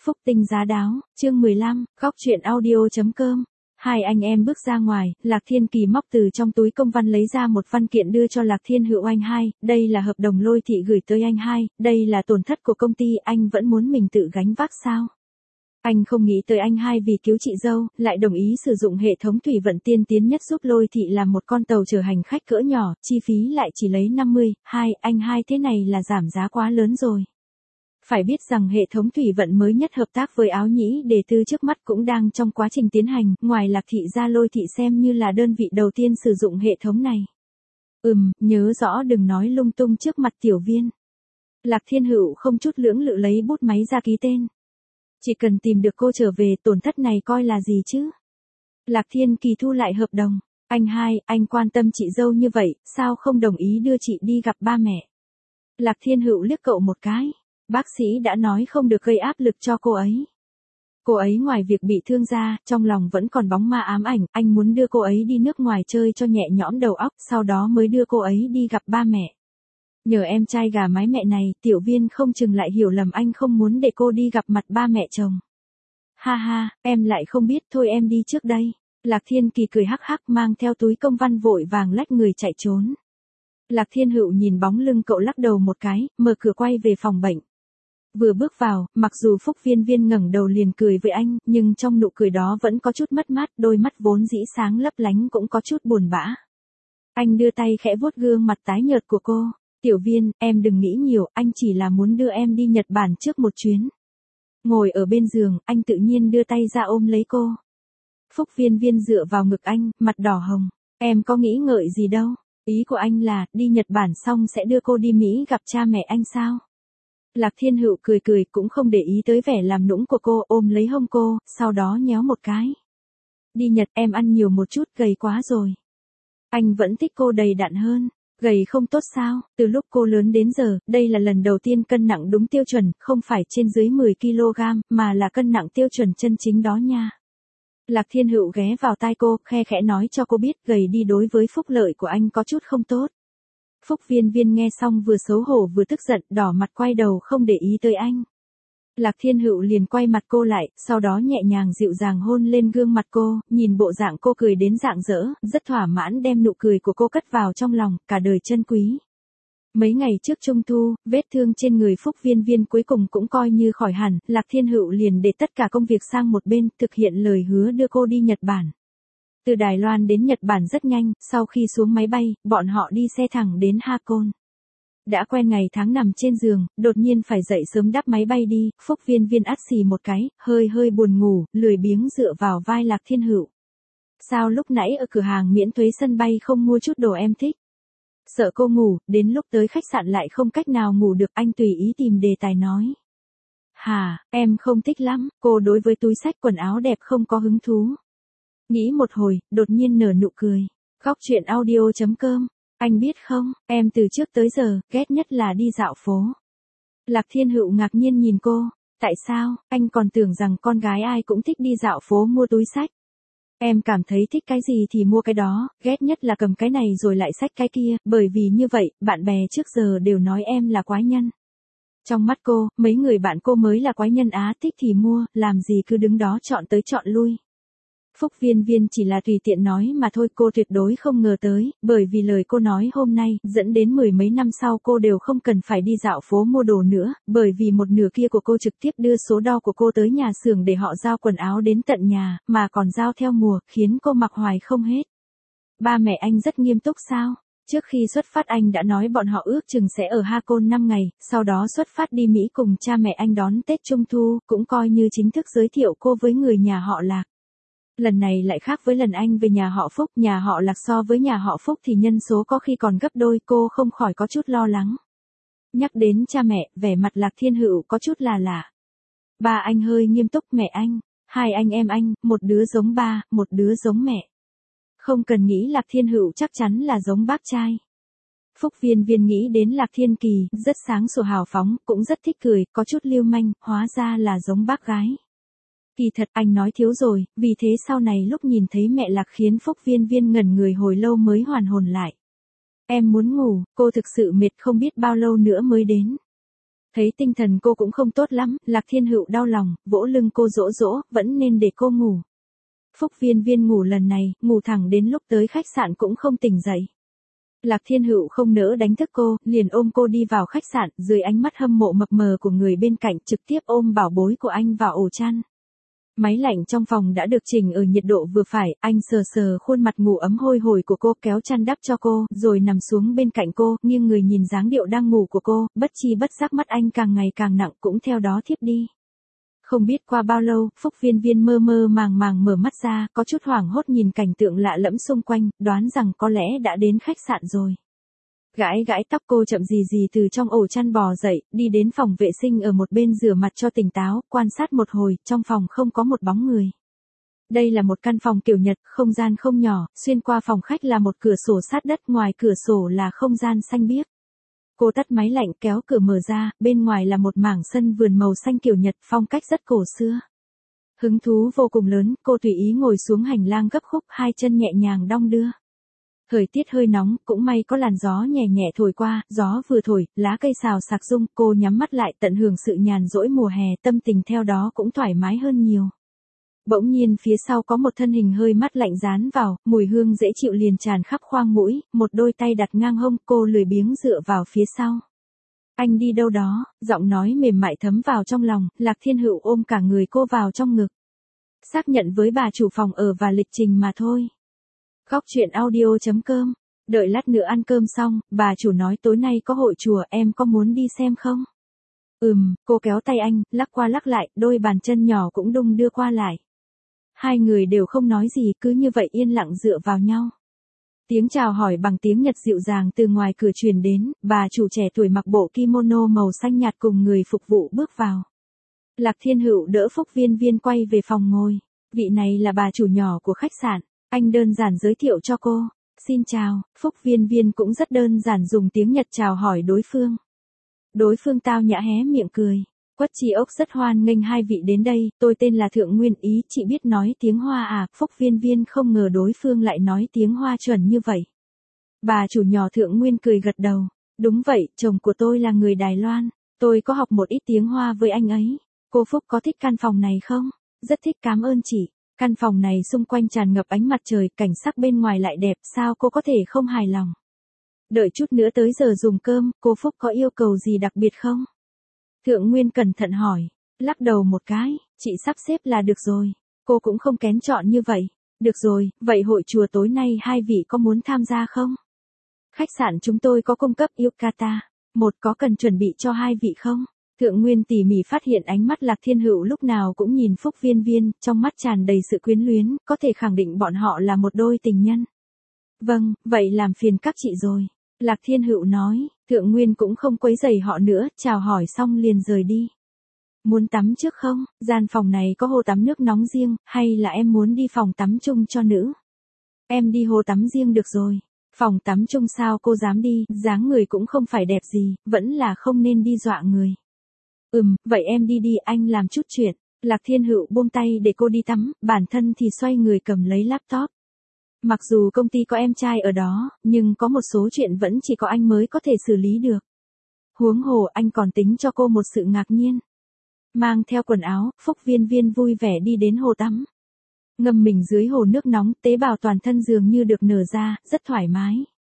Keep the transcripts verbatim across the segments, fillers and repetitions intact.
Phúc tinh giá đáo, chương mười lăm, góc truyện audio.com. Hai anh em bước ra ngoài, Lạc Thiên Kỳ móc từ trong túi công văn lấy ra một văn kiện đưa cho Lạc Thiên Hữu anh hai, đây là hợp đồng Lôi Thị gửi tới anh hai, đây là tổn thất của công ty, anh vẫn muốn mình tự gánh vác sao? Anh không nghĩ tới anh hai vì cứu chị dâu, lại đồng ý sử dụng hệ thống thủy vận tiên tiến nhất giúp Lôi Thị làm một con tàu chở hành khách cỡ nhỏ, chi phí lại chỉ lấy năm mươi, hai, anh hai thế này là giảm giá quá lớn rồi. Phải biết rằng hệ thống thủy vận mới nhất hợp tác với Áo Nhĩ Đề Tư trước mắt cũng đang trong quá trình tiến hành, ngoài Lạc Thị ra Lôi Thị xem như là đơn vị đầu tiên sử dụng hệ thống này. Ừm, nhớ rõ đừng nói lung tung trước mặt tiểu viên. Lạc Thiên Hữu không chút lưỡng lự lấy bút máy ra ký tên. Chỉ cần tìm được cô trở về, tổn thất này coi là gì chứ? Lạc Thiên Kỳ thu lại hợp đồng. Anh hai, anh quan tâm chị dâu như vậy, sao không đồng ý đưa chị đi gặp ba mẹ? Lạc Thiên Hữu liếc cậu một cái. Bác sĩ đã nói không được gây áp lực cho cô ấy. Cô ấy ngoài việc bị thương ra, trong lòng vẫn còn bóng ma ám ảnh, anh muốn đưa cô ấy đi nước ngoài chơi cho nhẹ nhõm đầu óc, sau đó mới đưa cô ấy đi gặp ba mẹ. Nhờ em trai gà mái mẹ này, tiểu viên không chừng lại hiểu lầm anh không muốn để cô đi gặp mặt ba mẹ chồng. Ha ha, em lại không biết, thôi em đi trước đây. Lạc Thiên Kỳ cười hắc hắc mang theo túi công văn vội vàng lách người chạy trốn. Lạc Thiên Hữu nhìn bóng lưng cậu lắc đầu một cái, mở cửa quay về phòng bệnh. Vừa bước vào, mặc dù Phúc Viên Viên ngẩng đầu liền cười với anh, nhưng trong nụ cười đó vẫn có chút mất mát, đôi mắt vốn dĩ sáng lấp lánh cũng có chút buồn bã. Anh đưa tay khẽ vuốt gương mặt tái nhợt của cô. Tiểu Viên, em đừng nghĩ nhiều, anh chỉ là muốn đưa em đi Nhật Bản trước một chuyến. Ngồi ở bên giường, anh tự nhiên đưa tay ra ôm lấy cô. Phúc Viên Viên dựa vào ngực anh, mặt đỏ hồng. Em có nghĩ ngợi gì đâu. Ý của anh là, đi Nhật Bản xong sẽ đưa cô đi Mỹ gặp cha mẹ anh sao? Lạc Thiên Hữu cười cười cũng không để ý tới vẻ làm nũng của cô, ôm lấy hông cô, sau đó nhéo một cái. Đi Nhật em ăn nhiều một chút, gầy quá rồi. Anh vẫn thích cô đầy đặn hơn. Gầy không tốt sao? Từ lúc cô lớn đến giờ, đây là lần đầu tiên cân nặng đúng tiêu chuẩn, không phải trên dưới mười ki lô gam, mà là cân nặng tiêu chuẩn chân chính đó nha. Lạc Thiên Hữu ghé vào tai cô, khe khẽ nói cho cô biết gầy đi đối với phúc lợi của anh có chút không tốt. Phúc Viên Viên nghe xong vừa xấu hổ vừa tức giận, đỏ mặt quay đầu không để ý tới anh. Lạc Thiên Hữu liền quay mặt cô lại, sau đó nhẹ nhàng dịu dàng hôn lên gương mặt cô, nhìn bộ dạng cô cười đến rạng rỡ, rất thỏa mãn đem nụ cười của cô cất vào trong lòng, cả đời trân quý. Mấy ngày trước Trung Thu, vết thương trên người Phúc Viên Viên cuối cùng cũng coi như khỏi hẳn, Lạc Thiên Hữu liền để tất cả công việc sang một bên, thực hiện lời hứa đưa cô đi Nhật Bản. Từ Đài Loan đến Nhật Bản rất nhanh, sau khi xuống máy bay, bọn họ đi xe thẳng đến Hakone. Đã quen ngày tháng nằm trên giường, đột nhiên phải dậy sớm đáp máy bay đi, Phúc Viên Viên ắt xì một cái, hơi hơi buồn ngủ, lười biếng dựa vào vai Lạc Thiên Hữu. Sao lúc nãy ở cửa hàng miễn thuế sân bay không mua chút đồ em thích? Sợ cô ngủ, đến lúc tới khách sạn lại không cách nào ngủ được, anh tùy ý tìm đề tài nói. Hà, em không thích lắm, cô đối với túi xách quần áo đẹp không có hứng thú. Nghĩ một hồi, đột nhiên nở nụ cười. Góc truyện audio.com. Anh biết không, em từ trước tới giờ, ghét nhất là đi dạo phố. Lạc Thiên Hữu ngạc nhiên nhìn cô. Tại sao, anh còn tưởng rằng con gái ai cũng thích đi dạo phố mua túi xách. Em cảm thấy thích cái gì thì mua cái đó, ghét nhất là cầm cái này rồi lại xách cái kia, bởi vì như vậy, bạn bè trước giờ đều nói em là quái nhân. Trong mắt cô, mấy người bạn cô mới là quái nhân á, thích thì mua, làm gì cứ đứng đó chọn tới chọn lui. Phúc Viên Viên chỉ là tùy tiện nói mà thôi, cô tuyệt đối không ngờ tới, bởi vì lời cô nói hôm nay, dẫn đến mười mấy năm sau cô đều không cần phải đi dạo phố mua đồ nữa, bởi vì một nửa kia của cô trực tiếp đưa số đo của cô tới nhà xưởng để họ giao quần áo đến tận nhà, mà còn giao theo mùa, khiến cô mặc hoài không hết. Ba mẹ anh rất nghiêm túc sao? Trước khi xuất phát anh đã nói bọn họ ước chừng sẽ ở Hakone năm ngày, sau đó xuất phát đi Mỹ cùng cha mẹ anh đón Tết Trung Thu, cũng coi như chính thức giới thiệu cô với người nhà họ Lạc. Lần này lại khác với lần anh về nhà họ Phúc, nhà họ Lạc so với nhà họ Phúc thì nhân số có khi còn gấp đôi, cô không khỏi có chút lo lắng. Nhắc đến cha mẹ, vẻ mặt Lạc Thiên Hữu có chút là lạ. Ba anh hơi nghiêm túc, mẹ anh, hai anh em anh, một đứa giống ba, một đứa giống mẹ. Không cần nghĩ, Lạc Thiên Hữu chắc chắn là giống bác trai. Phúc Viên Viên nghĩ đến Lạc Thiên Kỳ, rất sáng sủa hào phóng, cũng rất thích cười, có chút lưu manh, hóa ra là giống bác gái. Kỳ thật anh nói thiếu rồi, vì thế sau này lúc nhìn thấy mẹ Lạc khiến Phúc Viên Viên ngẩn người hồi lâu mới hoàn hồn lại. Em muốn ngủ, cô thực sự mệt không biết bao lâu nữa mới đến. Thấy tinh thần cô cũng không tốt lắm, Lạc Thiên Hữu đau lòng, vỗ lưng cô dỗ dỗ, vẫn nên để cô ngủ. Phúc Viên Viên ngủ lần này, ngủ thẳng đến lúc tới khách sạn cũng không tỉnh dậy. Lạc Thiên Hữu không nỡ đánh thức cô, liền ôm cô đi vào khách sạn, dưới ánh mắt hâm mộ mập mờ của người bên cạnh trực tiếp ôm bảo bối của anh vào ổ chăn. Máy lạnh trong phòng đã được chỉnh ở nhiệt độ vừa phải, anh sờ sờ khuôn mặt ngủ ấm hôi hổi của cô, kéo chăn đắp cho cô, rồi nằm xuống bên cạnh cô, nghiêng người nhìn dáng điệu đang ngủ của cô, bất chi bất giác mắt anh càng ngày càng nặng cũng theo đó thiếp đi. Không biết qua bao lâu, Phúc Viên Viên mơ mơ màng màng mở mắt ra, có chút hoảng hốt nhìn cảnh tượng lạ lẫm xung quanh, đoán rằng có lẽ đã đến khách sạn rồi. Gãi gãi tóc cô chậm gì gì từ trong ổ chăn bò dậy, đi đến phòng vệ sinh ở một bên rửa mặt cho tỉnh táo, quan sát một hồi, trong phòng không có một bóng người. Đây là một căn phòng kiểu Nhật, không gian không nhỏ, xuyên qua phòng khách là một cửa sổ sát đất, ngoài cửa sổ là không gian xanh biếc. Cô tắt máy lạnh kéo cửa mở ra, bên ngoài là một mảng sân vườn màu xanh kiểu Nhật, phong cách rất cổ xưa. Hứng thú vô cùng lớn, cô tùy ý ngồi xuống hành lang gấp khúc, hai chân nhẹ nhàng đong đưa. Thời tiết hơi nóng, cũng may có làn gió nhẹ nhẹ thổi qua, gió vừa thổi, lá cây xào xạc rung, cô nhắm mắt lại tận hưởng sự nhàn rỗi mùa hè, tâm tình theo đó cũng thoải mái hơn nhiều. Bỗng nhiên phía sau có một thân hình hơi mát lạnh dán vào, mùi hương dễ chịu liền tràn khắp khoang mũi, một đôi tay đặt ngang hông, cô lười biếng dựa vào phía sau. Anh đi đâu đó, giọng nói mềm mại thấm vào trong lòng, Lạc Thiên Hữu ôm cả người cô vào trong ngực. Xác nhận với bà chủ phòng ở và lịch trình mà thôi. Góc truyện audio chấm com. Đợi lát nữa ăn cơm xong, bà chủ nói tối nay có hội chùa, em có muốn đi xem không? Ừm, cô kéo tay anh, lắc qua lắc lại, đôi bàn chân nhỏ cũng đung đưa qua lại. Hai người đều không nói gì, cứ như vậy yên lặng dựa vào nhau. Tiếng chào hỏi bằng tiếng Nhật dịu dàng từ ngoài cửa truyền đến, bà chủ trẻ tuổi mặc bộ kimono màu xanh nhạt cùng người phục vụ bước vào. Lạc Thiên Hữu đỡ Phúc Viên Viên quay về phòng ngồi. Vị này là bà chủ nhỏ của khách sạn. Anh đơn giản giới thiệu cho cô. Xin chào, Phúc Viên Viên cũng rất đơn giản dùng tiếng Nhật chào hỏi đối phương. Đối phương tao nhã hé miệng cười. Quất Chi Ốc rất hoan nghênh hai vị đến đây, tôi tên là Thượng Nguyên Ý, chị biết nói tiếng Hoa à, Phúc Viên Viên không ngờ đối phương lại nói tiếng Hoa chuẩn như vậy. Bà chủ nhỏ Thượng Nguyên cười gật đầu. Đúng vậy, chồng của tôi là người Đài Loan, tôi có học một ít tiếng Hoa với anh ấy. Cô Phúc có thích căn phòng này không? Rất thích, cảm ơn chị. Căn phòng này xung quanh tràn ngập ánh mặt trời, cảnh sắc bên ngoài lại đẹp, sao cô có thể không hài lòng? Đợi chút nữa tới giờ dùng cơm, cô Phúc có yêu cầu gì đặc biệt không? Thượng Nguyên cẩn thận hỏi, lắc đầu một cái, chị sắp xếp là được rồi. Cô cũng không kén chọn như vậy. Được rồi, vậy hội chùa tối nay hai vị có muốn tham gia không? Khách sạn chúng tôi có cung cấp yukata. Một có cần chuẩn bị cho hai vị không? Thượng Nguyên tỉ mỉ phát hiện ánh mắt Lạc Thiên Hữu lúc nào cũng nhìn Phúc Viên Viên, trong mắt tràn đầy sự quyến luyến, có thể khẳng định bọn họ là một đôi tình nhân. Vâng, vậy làm phiền các chị rồi. Lạc Thiên Hữu nói, Thượng Nguyên cũng không quấy rầy họ nữa, chào hỏi xong liền rời đi. Muốn tắm trước không? Gian phòng này có hồ tắm nước nóng riêng, hay là em muốn đi phòng tắm chung cho nữ? Em đi hồ tắm riêng được rồi. Phòng tắm chung sao cô dám đi, dáng người cũng không phải đẹp gì, vẫn là không nên đi dọa người. Ừm, vậy em đi đi, anh làm chút chuyện. Lạc Thiên Hữu buông tay để cô đi tắm, bản thân thì xoay người cầm lấy laptop. Mặc dù công ty có em trai ở đó, nhưng có một số chuyện vẫn chỉ có anh mới có thể xử lý được. Huống hồ anh còn tính cho cô một sự ngạc nhiên. Mang theo quần áo, Phúc Viên Viên vui vẻ đi đến hồ tắm. Ngâm mình dưới hồ nước nóng, tế bào toàn thân dường như được nở ra, rất thoải mái.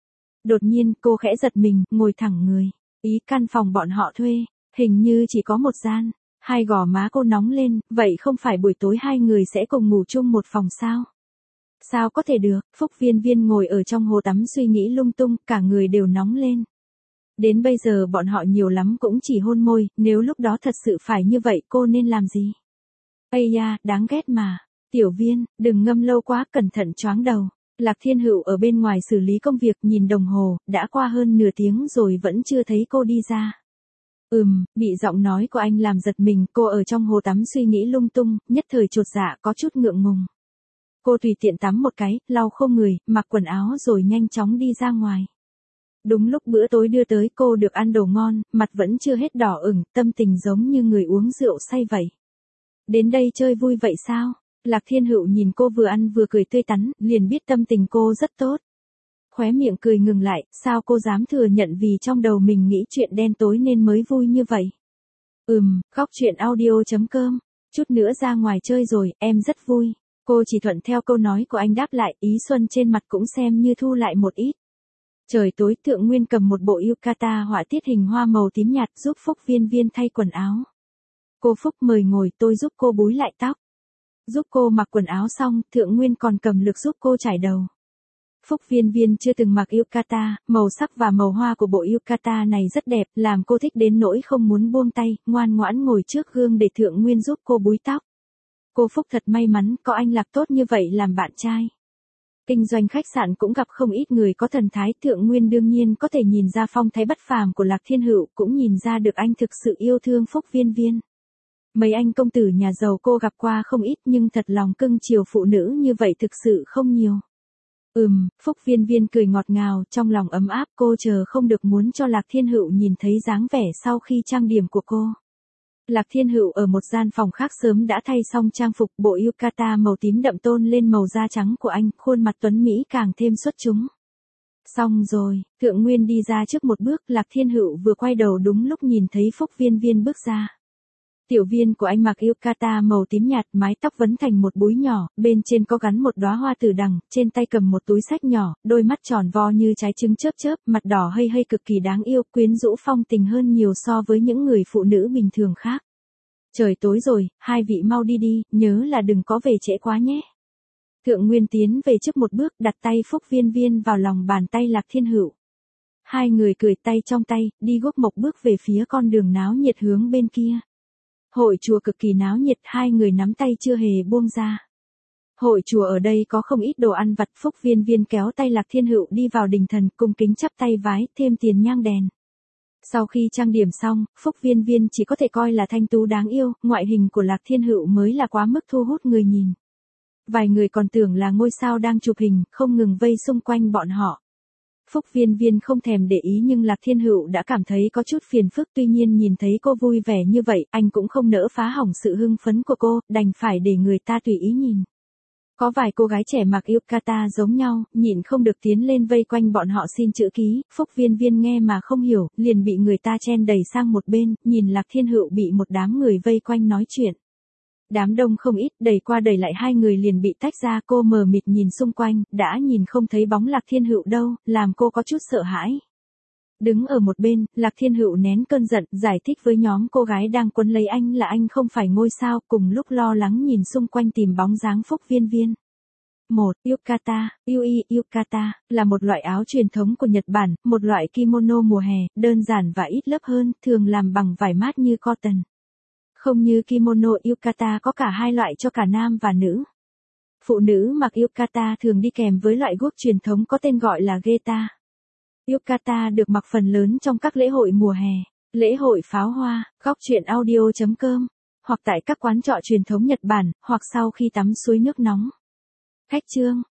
Đột nhiên, cô khẽ giật mình, ngồi thẳng người. Ý căn phòng bọn họ thuê, hình như chỉ có một gian. Hai gò má cô nóng lên, vậy không phải buổi tối hai người sẽ cùng ngủ chung một phòng sao? Sao có thể được, Phúc Viên Viên ngồi ở trong hồ tắm suy nghĩ lung tung, cả người đều nóng lên. Đến bây giờ bọn họ nhiều lắm cũng chỉ hôn môi, nếu lúc đó thật sự phải như vậy cô nên làm gì? Ây da, đáng ghét mà. Tiểu Viên, đừng ngâm lâu quá, cẩn thận choáng đầu. Lạc Thiên Hữu ở bên ngoài xử lý công việc, nhìn đồng hồ, đã qua hơn nửa tiếng rồi vẫn chưa thấy cô đi ra. Ừm, bị giọng nói của anh làm giật mình, cô ở trong hồ tắm suy nghĩ lung tung, nhất thời chột dạ có chút ngượng ngùng. Cô tùy tiện tắm một cái, lau khô người, mặc quần áo rồi nhanh chóng đi ra ngoài. Đúng lúc bữa tối đưa tới, cô được ăn đồ ngon, mặt vẫn chưa hết đỏ ửng, tâm tình giống như người uống rượu say vậy. Đến đây chơi vui vậy sao? Lạc Thiên Hữu nhìn cô vừa ăn vừa cười tươi tắn, liền biết tâm tình cô rất tốt. Khóe miệng cười ngừng lại, sao cô dám thừa nhận vì trong đầu mình nghĩ chuyện đen tối nên mới vui như vậy? Ừm, góc truyện audio.com. Chút nữa ra ngoài chơi rồi, em rất vui. Cô chỉ thuận theo câu nói của anh đáp lại, ý xuân trên mặt cũng xem như thu lại một ít. Trời tối, Thượng Nguyên cầm một bộ yukata họa tiết hình hoa màu tím nhạt giúp Phúc Viên Viên thay quần áo. Cô Phúc mời ngồi, tôi giúp cô búi lại tóc. Giúp cô mặc quần áo xong, Thượng Nguyên còn cầm lược giúp cô chải đầu. Phúc Viên Viên chưa từng mặc yukata, màu sắc và màu hoa của bộ yukata này rất đẹp, làm cô thích đến nỗi không muốn buông tay, ngoan ngoãn ngồi trước gương để Thượng Nguyên giúp cô búi tóc. Cô Phúc thật may mắn, có anh Lạc tốt như vậy làm bạn trai. Kinh doanh khách sạn cũng gặp không ít người có thần thái, Thượng Nguyên đương nhiên có thể nhìn ra phong thái bất phàm của Lạc Thiên Hữu, cũng nhìn ra được anh thực sự yêu thương Phúc Viên Viên. Mấy anh công tử nhà giàu cô gặp qua không ít nhưng thật lòng cưng chiều phụ nữ như vậy thực sự không nhiều. Ừm, Phúc Viên Viên cười ngọt ngào, trong lòng ấm áp, cô chờ không được muốn cho Lạc Thiên Hữu nhìn thấy dáng vẻ sau khi trang điểm của cô. Lạc Thiên Hữu ở một gian phòng khác sớm đã thay xong trang phục, bộ yukata màu tím đậm tôn lên màu da trắng của anh, khuôn mặt tuấn Mỹ càng thêm xuất chúng. Xong rồi, Thượng Nguyên đi ra trước một bước, Lạc Thiên Hữu vừa quay đầu đúng lúc nhìn thấy Phúc Viên Viên bước ra. Tiểu Viên của anh mặc yukata màu tím nhạt, mái tóc vấn thành một búi nhỏ, bên trên có gắn một đóa hoa tử đằng, trên tay cầm một túi xách nhỏ, đôi mắt tròn vo như trái trứng chớp chớp, mặt đỏ hây hây cực kỳ đáng yêu, quyến rũ phong tình hơn nhiều so với những người phụ nữ bình thường khác. Trời tối rồi, hai vị mau đi đi, nhớ là đừng có về trễ quá nhé. Thượng Nguyên tiến về trước một bước, đặt tay Phúc Viên Viên vào lòng bàn tay Lạc Thiên Hữu. Hai người cười tay trong tay, đi guốc mộc bước về phía con đường náo nhiệt hướng bên kia. Hội chùa cực kỳ náo nhiệt, hai người nắm tay chưa hề buông ra. Hội chùa ở đây có không ít đồ ăn vặt, Phúc Viên Viên kéo tay Lạc Thiên Hữu đi vào đình thần, cung kính chắp tay vái, thêm tiền nhang đèn. Sau khi trang điểm xong, Phúc Viên Viên chỉ có thể coi là thanh tú đáng yêu, ngoại hình của Lạc Thiên Hữu mới là quá mức thu hút người nhìn. Vài người còn tưởng là ngôi sao đang chụp hình, không ngừng vây xung quanh bọn họ. Phúc Viên Viên không thèm để ý nhưng Lạc Thiên Hữu đã cảm thấy có chút phiền phức, tuy nhiên nhìn thấy cô vui vẻ như vậy, anh cũng không nỡ phá hỏng sự hưng phấn của cô, đành phải để người ta tùy ý nhìn. Có vài cô gái trẻ mặc yukata giống nhau, nhịn không được tiến lên vây quanh bọn họ xin chữ ký, Phúc Viên Viên nghe mà không hiểu, liền bị người ta chen đẩy sang một bên, nhìn Lạc Thiên Hữu bị một đám người vây quanh nói chuyện. Đám đông không ít, đẩy qua đẩy lại hai người liền bị tách ra, cô mờ mịt nhìn xung quanh, đã nhìn không thấy bóng Lạc Thiên Hữu đâu, làm cô có chút sợ hãi. Đứng ở một bên, Lạc Thiên Hữu nén cơn giận, giải thích với nhóm cô gái đang quấn lấy anh là anh không phải ngôi sao, cùng lúc lo lắng nhìn xung quanh tìm bóng dáng Phúc Viên Viên. một. Yukata, Yui Yukata, là một loại áo truyền thống của Nhật Bản, một loại kimono mùa hè, đơn giản và ít lớp hơn, thường làm bằng vải mát như cotton. Không như kimono, yukata có cả hai loại cho cả nam và nữ. Phụ nữ mặc yukata thường đi kèm với loại guốc truyền thống có tên gọi là geta. Yukata được mặc phần lớn trong các lễ hội mùa hè, lễ hội pháo hoa, góc truyện audio.com, hoặc tại các quán trọ truyền thống Nhật Bản, hoặc sau khi tắm suối nước nóng. Khách chương